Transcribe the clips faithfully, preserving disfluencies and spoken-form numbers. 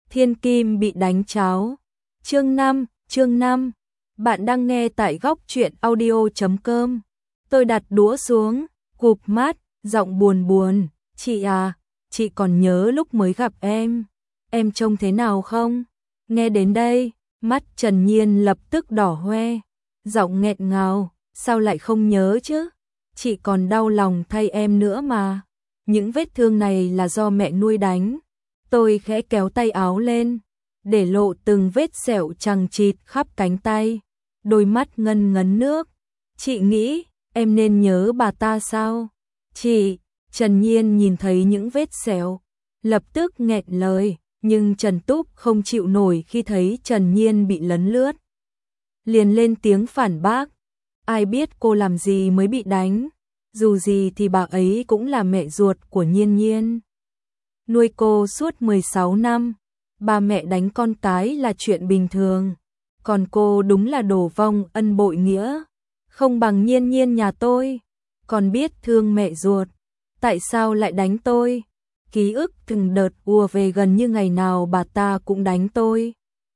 Thiên Kim bị đánh cháo. Chương năm, chương năm. Bạn đang nghe tại góc truyện audio chấm com. Tôi đặt đũa xuống, cụp mắt, giọng buồn buồn, "Chị à, chị còn nhớ lúc mới gặp em, em trông thế nào không?" Nghe đến đây, mắt Trần Nhiên lập tức đỏ hoe, giọng nghẹn ngào, "Sao lại không nhớ chứ? Chị còn đau lòng thay em nữa mà. Những vết thương này là do mẹ nuôi đánh." Tôi khẽ kéo tay áo lên, để lộ từng vết sẹo chằng chịt khắp cánh tay, đôi mắt ngân ngấn nước. "Chị nghĩ em nên nhớ bà ta sao?" "Chị..." Trần Nhiên nhìn thấy những vết sẹo, lập tức nghẹn lời, nhưng Trần Túc không chịu nổi khi thấy Trần Nhiên bị lấn lướt. Liền lên tiếng phản bác, "Ai biết cô làm gì mới bị đánh, dù gì thì bà ấy cũng là mẹ ruột của Nhiên Nhiên. Nuôi cô suốt mười sáu năm, ba mẹ đánh con cái là chuyện bình thường, còn cô đúng là đổ vong ân bội nghĩa, không bằng Nhiên Nhiên nhà tôi, còn biết thương mẹ ruột, tại sao lại đánh tôi?" Ký ức từng đợt ùa về gần như ngày nào bà ta cũng đánh tôi.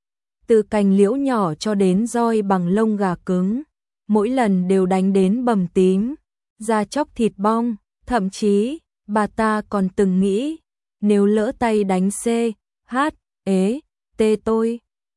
Từ cành liễu nhỏ cho đến roi bằng lông gà cứng, mỗi lần đều đánh đến bầm tím, da chóc thịt bong, thậm chí bà ta còn từng nghĩ nếu lỡ tay đánh C, H, ế, T tôi,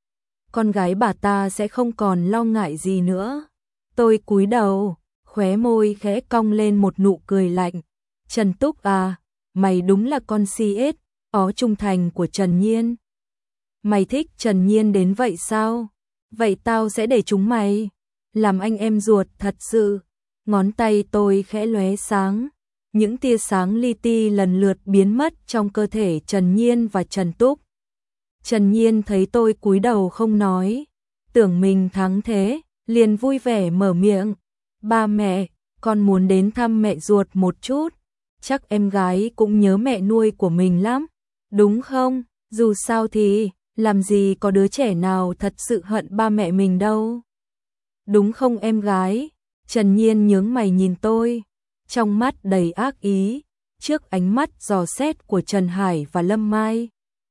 con gái bà ta sẽ không còn lo ngại gì nữa. Tôi cúi đầu, khóe môi khẽ cong lên một nụ cười lạnh. "Trần Túc à, mày đúng là con xê ét, ó trung thành của Trần Nhiên. Mày thích Trần Nhiên đến vậy sao? Vậy tao sẽ để chúng mày làm anh em ruột thật sự." Ngón tay tôi khẽ lóe sáng, những tia sáng li ti lần lượt biến mất trong cơ thể Trần Nhiên và Trần Túc. Trần Nhiên thấy tôi cúi đầu không nói, tưởng mình thắng thế, liền vui vẻ mở miệng, "Ba mẹ, con muốn đến thăm mẹ ruột một chút, chắc em gái cũng nhớ mẹ nuôi của mình lắm, đúng không? Dù sao thì, làm gì có đứa trẻ nào thật sự hận ba mẹ mình đâu. Đúng không em gái?" Trần Nhiên nhướng mày nhìn tôi, trong mắt đầy ác ý, trước ánh mắt dò xét của Trần Hải và Lâm Mai.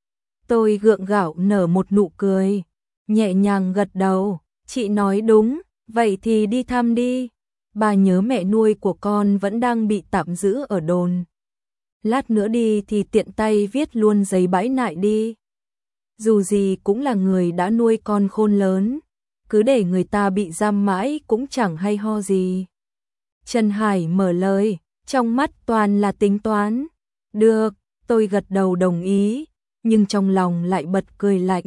Tôi gượng gạo nở một nụ cười, nhẹ nhàng gật đầu, "Chị nói đúng, vậy thì đi thăm đi. Bà nhớ mẹ nuôi của con vẫn đang bị tạm giữ ở đồn. Lát nữa đi thì tiện tay viết luôn giấy bãi nại đi. Dù gì cũng là người đã nuôi con khôn lớn, cứ để người ta bị giam mãi cũng chẳng hay ho gì." Trần Hải mở lời, trong mắt toàn là tính toán. "Được," tôi gật đầu đồng ý, nhưng trong lòng lại bật cười lạnh.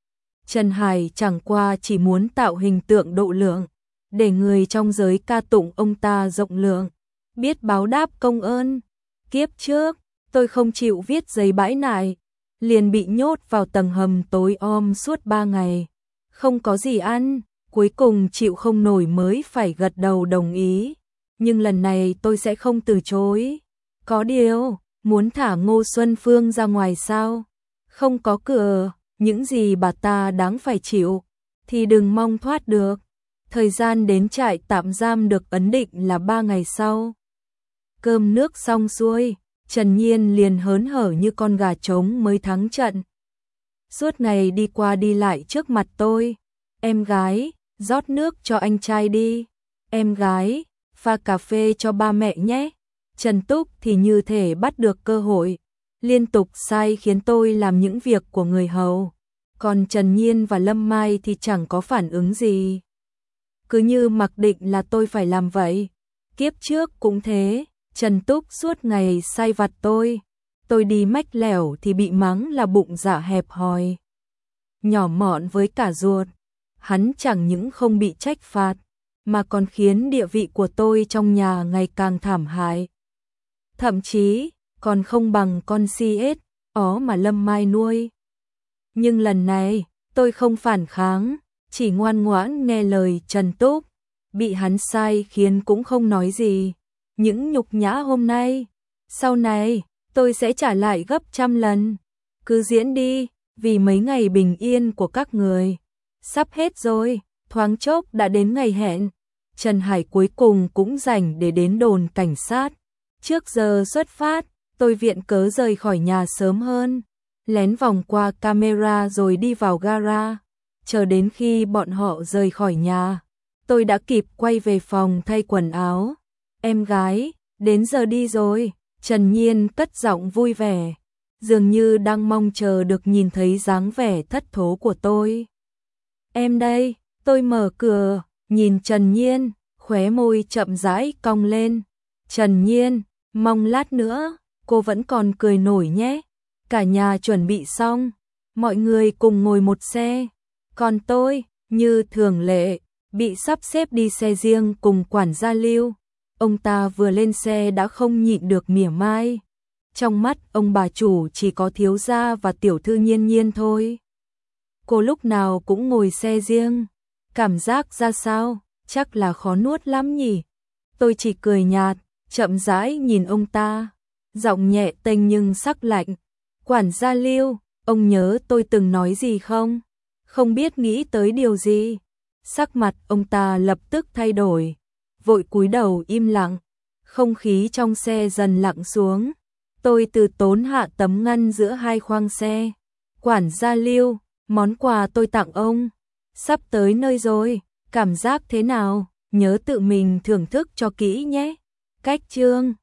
Trần Hải chẳng qua chỉ muốn tạo hình tượng độ lượng, để người trong giới ca tụng ông ta rộng lượng, biết báo đáp công ơn. Kiếp trước, tôi không chịu viết giấy bãi nại, liền bị nhốt vào tầng hầm tối om suốt ba ngày, không có gì ăn, cuối cùng chịu không nổi mới phải gật đầu đồng ý. Nhưng lần này tôi sẽ không từ chối. Có điều, muốn thả Ngô Xuân Phương ra ngoài sao? Không có cửa, những gì bà ta đáng phải chịu, thì đừng mong thoát được. Thời gian đến trại tạm giam được ấn định là ba ngày sau. Cơm nước xong xuôi, Trần Nhiên liền hớn hở như con gà trống mới thắng trận. Suốt ngày đi qua đi lại trước mặt tôi. "Em gái, rót nước cho anh trai đi. Em gái, pha cà phê cho ba mẹ nhé." Trần Túc thì như thể bắt được cơ hội, liên tục sai khiến tôi làm những việc của người hầu. Còn Trần Nhiên và Lâm Mai thì chẳng có phản ứng gì, cứ như mặc định là tôi phải làm vậy. Kiếp trước cũng thế, Trần Túc suốt ngày sai vặt tôi. Tôi đi mách lẻo thì bị mắng là bụng dạ hẹp hòi, nhỏ mọn với cả ruột. Hắn chẳng những không bị trách phạt, mà còn khiến địa vị của tôi trong nhà ngày càng thảm hại. Thậm chí, còn không bằng con xê ét, ó mà Lâm Mai nuôi. Nhưng lần này, tôi không phản kháng, chỉ ngoan ngoãn nghe lời Trần Túc. Bị hắn sai khiến cũng không nói gì. Những nhục nhã hôm nay, sau này, tôi sẽ trả lại gấp trăm lần. Cứ diễn đi, vì mấy ngày bình yên của các người sắp hết rồi, thoáng chốc đã đến ngày hẹn. Trần Hải cuối cùng cũng rảnh để đến đồn cảnh sát. Trước giờ xuất phát, tôi viện cớ rời khỏi nhà sớm hơn, lén vòng qua camera rồi đi vào gara. Chờ đến khi bọn họ rời khỏi nhà, tôi đã kịp quay về phòng thay quần áo. Em gái, đến giờ đi rồi, Trần Nhiên cất giọng vui vẻ, dường như đang mong chờ được nhìn thấy dáng vẻ thất thố của tôi. Em đây, tôi mở cửa, nhìn Trần Nhiên, khóe môi chậm rãi cong lên. Trần Nhiên, mong lát nữa, cô vẫn còn cười nổi nhé. Cả nhà chuẩn bị xong, mọi người cùng ngồi một xe. Còn tôi, như thường lệ, bị sắp xếp đi xe riêng cùng quản gia Lưu. Ông ta vừa lên xe đã không nhịn được mỉa mai. Trong mắt ông bà chủ chỉ có thiếu gia và tiểu thư Nhiên Nhiên thôi. Cô lúc nào cũng ngồi xe riêng. Cảm giác ra sao? Chắc là khó nuốt lắm nhỉ? Tôi chỉ cười nhạt, chậm rãi nhìn ông ta. Giọng nhẹ tênh nhưng sắc lạnh. Quản gia Lưu, ông nhớ tôi từng nói gì không? Không biết nghĩ tới điều gì. Sắc mặt ông ta lập tức thay đổi, vội cúi đầu im lặng. Không khí trong xe dần lặng xuống. Tôi từ tốn hạ tấm ngăn giữa hai khoang xe. Quản gia Lưu, món quà tôi tặng ông sắp tới nơi rồi, cảm giác thế nào? Nhớ tự mình thưởng thức cho kỹ nhé. Cách chương